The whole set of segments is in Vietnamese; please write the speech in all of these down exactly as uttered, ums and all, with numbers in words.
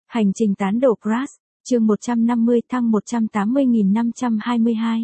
Hành trình tán đổ Crash, chương một trăm năm mươi thăng một trăm tám mươi nghìn năm trăm hai mươi hai.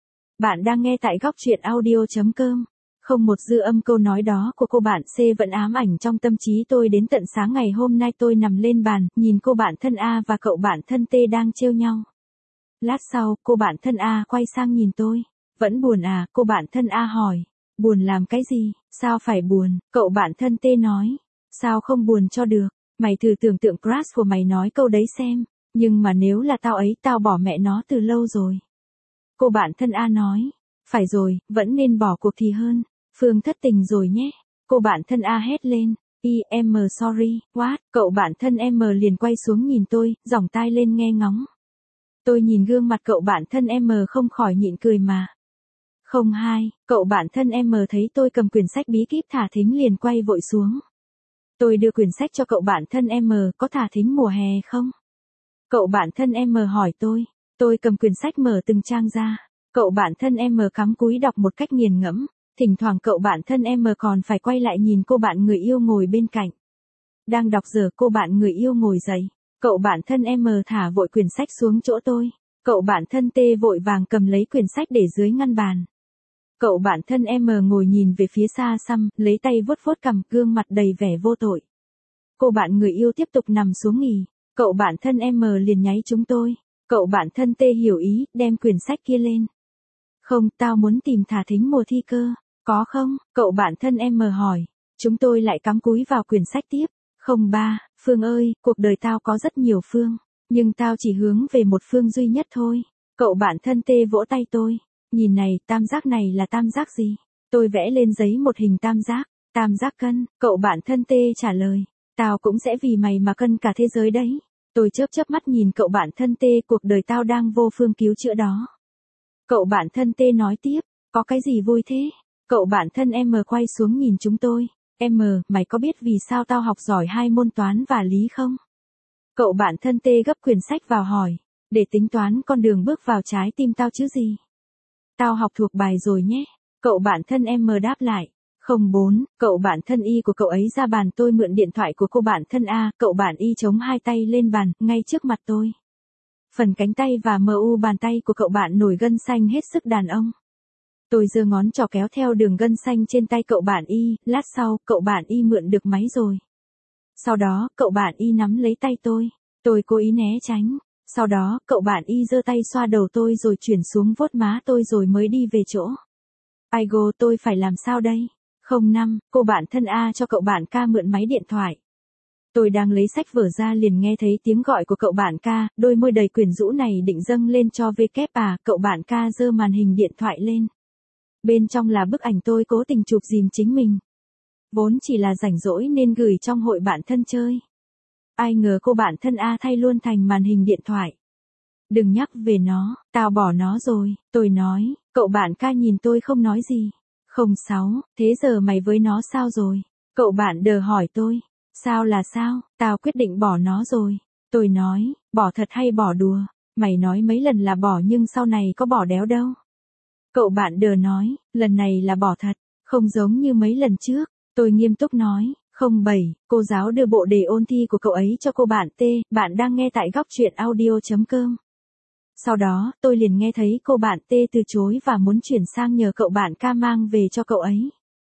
Bạn đang nghe tại góc truyện audio.com. Không một dư âm câu nói đó của cô bạn C vẫn ám ảnh trong tâm trí tôi đến tận sáng ngày hôm nay. Tôi nằm lên bàn, nhìn cô bạn thân A và cậu bạn thân T đang trêu nhau. Lát sau, cô bạn thân A quay sang nhìn tôi. Vẫn buồn à? Cô bạn thân A hỏi. Buồn làm cái gì? Sao phải buồn? Cậu bạn thân T nói. Sao không buồn cho được? Mày thử tưởng tượng crush của mày nói câu đấy xem. Nhưng mà nếu là tao ấy, tao bỏ mẹ nó từ lâu rồi. Cô bạn thân A nói. Phải rồi, vẫn nên bỏ cuộc thì hơn. Phương thất tình rồi nhé. Cô bạn thân A hét lên. I em sorry, what? Cậu bạn thân M liền quay xuống nhìn tôi, giỏng tai lên nghe ngóng. Tôi nhìn gương mặt cậu bạn thân M không khỏi nhịn cười mà. Không hai, cậu bạn thân M thấy tôi cầm quyển sách bí kíp thả thính liền quay vội xuống. Tôi đưa quyển sách cho cậu bạn thân M, có thả thính mùa hè không? Cậu bạn thân M hỏi tôi. Tôi cầm quyển sách mở từng trang ra. Cậu bạn thân M cắm cúi đọc một cách nghiền ngẫm. Thỉnh thoảng cậu bạn thân M còn phải quay lại nhìn cô bạn người yêu ngồi bên cạnh. Đang đọc giờ cô bạn người yêu ngồi dậy. Cậu bạn thân M thả vội quyển sách xuống chỗ tôi. Cậu bạn thân T vội vàng cầm lấy quyển sách để dưới ngăn bàn. Cậu bạn thân M ngồi nhìn về phía xa xăm, lấy tay vuốt vuốt cằm, gương mặt đầy vẻ vô tội. Cô bạn người yêu tiếp tục nằm xuống nghỉ. Cậu bạn thân M liền nháy chúng tôi. Cậu bạn thân T hiểu ý, đem quyển sách kia lên. Không, tao muốn tìm thả thính mùa thi cơ. Có không? Cậu bạn thân M hỏi. Chúng tôi lại cắm cúi vào quyển sách tiếp. Không ba, Phương ơi, cuộc đời tao có rất nhiều Phương. Nhưng tao chỉ hướng về một Phương duy nhất thôi. Cậu bạn thân T vỗ tay tôi. Nhìn này, tam giác này là tam giác gì? Tôi vẽ lên giấy một hình tam giác. Tam giác cân. Cậu bạn thân T trả lời. Tao cũng sẽ vì mày mà cân cả thế giới đấy. Tôi chớp chớp mắt nhìn cậu bạn thân T, cuộc đời tao đang vô phương cứu chữa đó. Cậu bạn thân T nói tiếp. Có cái gì vui thế? Cậu bạn thân M quay xuống nhìn chúng tôi. M, mày có biết vì sao tao học giỏi hai môn toán và lý không? Cậu bạn thân T gấp quyển sách vào hỏi. Để tính toán con đường bước vào trái tim tao chứ gì. Tao học thuộc bài rồi nhé. Cậu bạn thân M đáp lại. Không bốn, cậu bạn thân Y của cậu ấy ra bàn. Tôi mượn điện thoại của cô bạn thân A. Cậu bạn Y chống hai tay lên bàn, ngay trước mặt tôi. Phần cánh tay và mu bàn tay của cậu bạn nổi gân xanh hết sức đàn ông. Tôi giơ ngón trỏ kéo theo đường gân xanh trên tay cậu bạn Y. Lát sau, cậu bạn Y mượn được máy rồi. Sau đó, cậu bạn Y nắm lấy tay tôi. Tôi cố ý né tránh. Sau đó, cậu bạn Y giơ tay xoa đầu tôi rồi chuyển xuống vuốt má tôi rồi mới đi về chỗ. Aigo, tôi phải làm sao đây? Không năm, cô bạn thân A cho cậu bạn K mượn máy điện thoại. Tôi đang lấy sách vở ra liền nghe thấy tiếng gọi của cậu bạn K, đôi môi đầy quyến rũ này định dâng lên cho V kép à, cậu bạn K giơ màn hình điện thoại lên. Bên trong là bức ảnh tôi cố tình chụp dìm chính mình. Vốn chỉ là rảnh rỗi nên gửi trong hội bạn thân chơi. Ai ngờ cô bạn thân A thay luôn thành màn hình điện thoại. Đừng nhắc về nó, tao bỏ nó rồi, tôi nói. Cậu bạn K nhìn tôi không nói gì. Không sáu, thế giờ mày với nó sao rồi? Cậu bạn đờ hỏi tôi. Sao là sao? Tao quyết định bỏ nó rồi. Tôi nói, bỏ thật hay bỏ đùa? Mày nói mấy lần là bỏ nhưng sau này có bỏ đéo đâu. Cậu bạn đờ nói, lần này là bỏ thật, không giống như mấy lần trước. Tôi nghiêm túc nói, không bảy, cô giáo đưa bộ đề ôn thi của cậu ấy cho cô bạn T, bạn đang nghe tại góc truyện audio.com. Sau đó, tôi liền nghe thấy cô bạn T từ chối và muốn chuyển sang nhờ cậu bạn K mang về cho cậu ấy.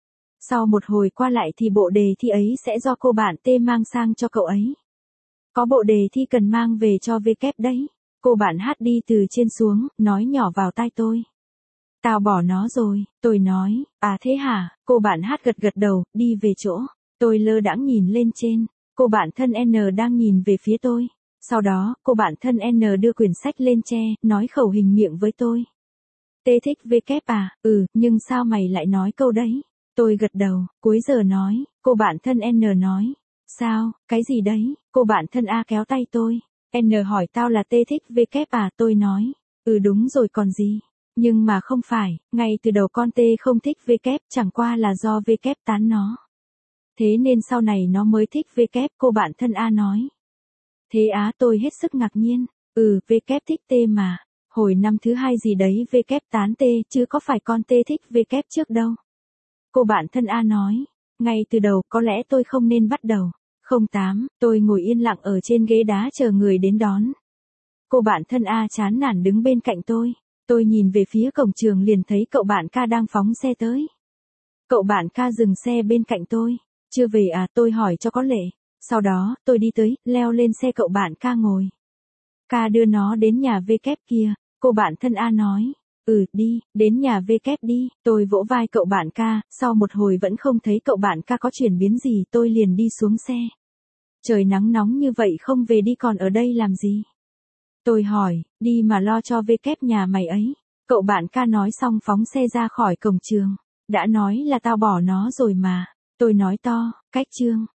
Sau một hồi qua lại thì bộ đề thi ấy sẽ do cô bạn T mang sang cho cậu ấy. Có bộ đề thi cần mang về cho V kép đấy. Cô bạn H đi từ trên xuống, nói nhỏ vào tai tôi. Tao bỏ nó rồi, tôi nói, à thế hả? Cô bạn H gật gật đầu, đi về chỗ. Tôi lơ đãng nhìn lên trên, cô bạn thân N đang nhìn về phía tôi. Sau đó, cô bạn thân N đưa quyển sách lên che, nói khẩu hình miệng với tôi. T thích V kép à? Ừ, nhưng sao mày lại nói câu đấy? Tôi gật đầu, cuối giờ nói, cô bạn thân N nói. Sao, cái gì đấy? Cô bạn thân A kéo tay tôi. N hỏi tao là T thích V kép à? Tôi nói, ừ đúng rồi còn gì. Nhưng mà không phải, ngay từ đầu con T không thích V kép, chẳng qua là do V kép tán nó. Thế nên sau này nó mới thích V kép, cô bạn thân A nói. Thế á, tôi hết sức ngạc nhiên. Ừ, V kép thích T mà. Hồi năm thứ hai gì đấy V kép tán T, chứ có phải con T thích V kép trước đâu. Cô bạn thân A nói. Ngay từ đầu có lẽ tôi không nên bắt đầu. không tám, tôi ngồi yên lặng ở trên ghế đá chờ người đến đón. Cô bạn thân A chán nản đứng bên cạnh tôi. Tôi nhìn về phía cổng trường liền thấy cậu bạn K đang phóng xe tới. Cậu bạn K dừng xe bên cạnh tôi. Chưa về à, tôi hỏi cho có lệ. Sau đó, tôi đi tới, leo lên xe cậu bạn K ngồi. K đưa nó đến nhà V kép kia. Cô bạn thân A nói. Ừ, đi, đến nhà V kép đi. Tôi vỗ vai cậu bạn K, sau một hồi vẫn không thấy cậu bạn K có chuyển biến gì, tôi liền đi xuống xe. Trời nắng nóng như vậy không về đi còn ở đây làm gì? Tôi hỏi, đi mà lo cho V kép nhà mày ấy. Cậu bạn K nói xong phóng xe ra khỏi cổng trường. Đã nói là tao bỏ nó rồi mà. Tôi nói to, cách chương.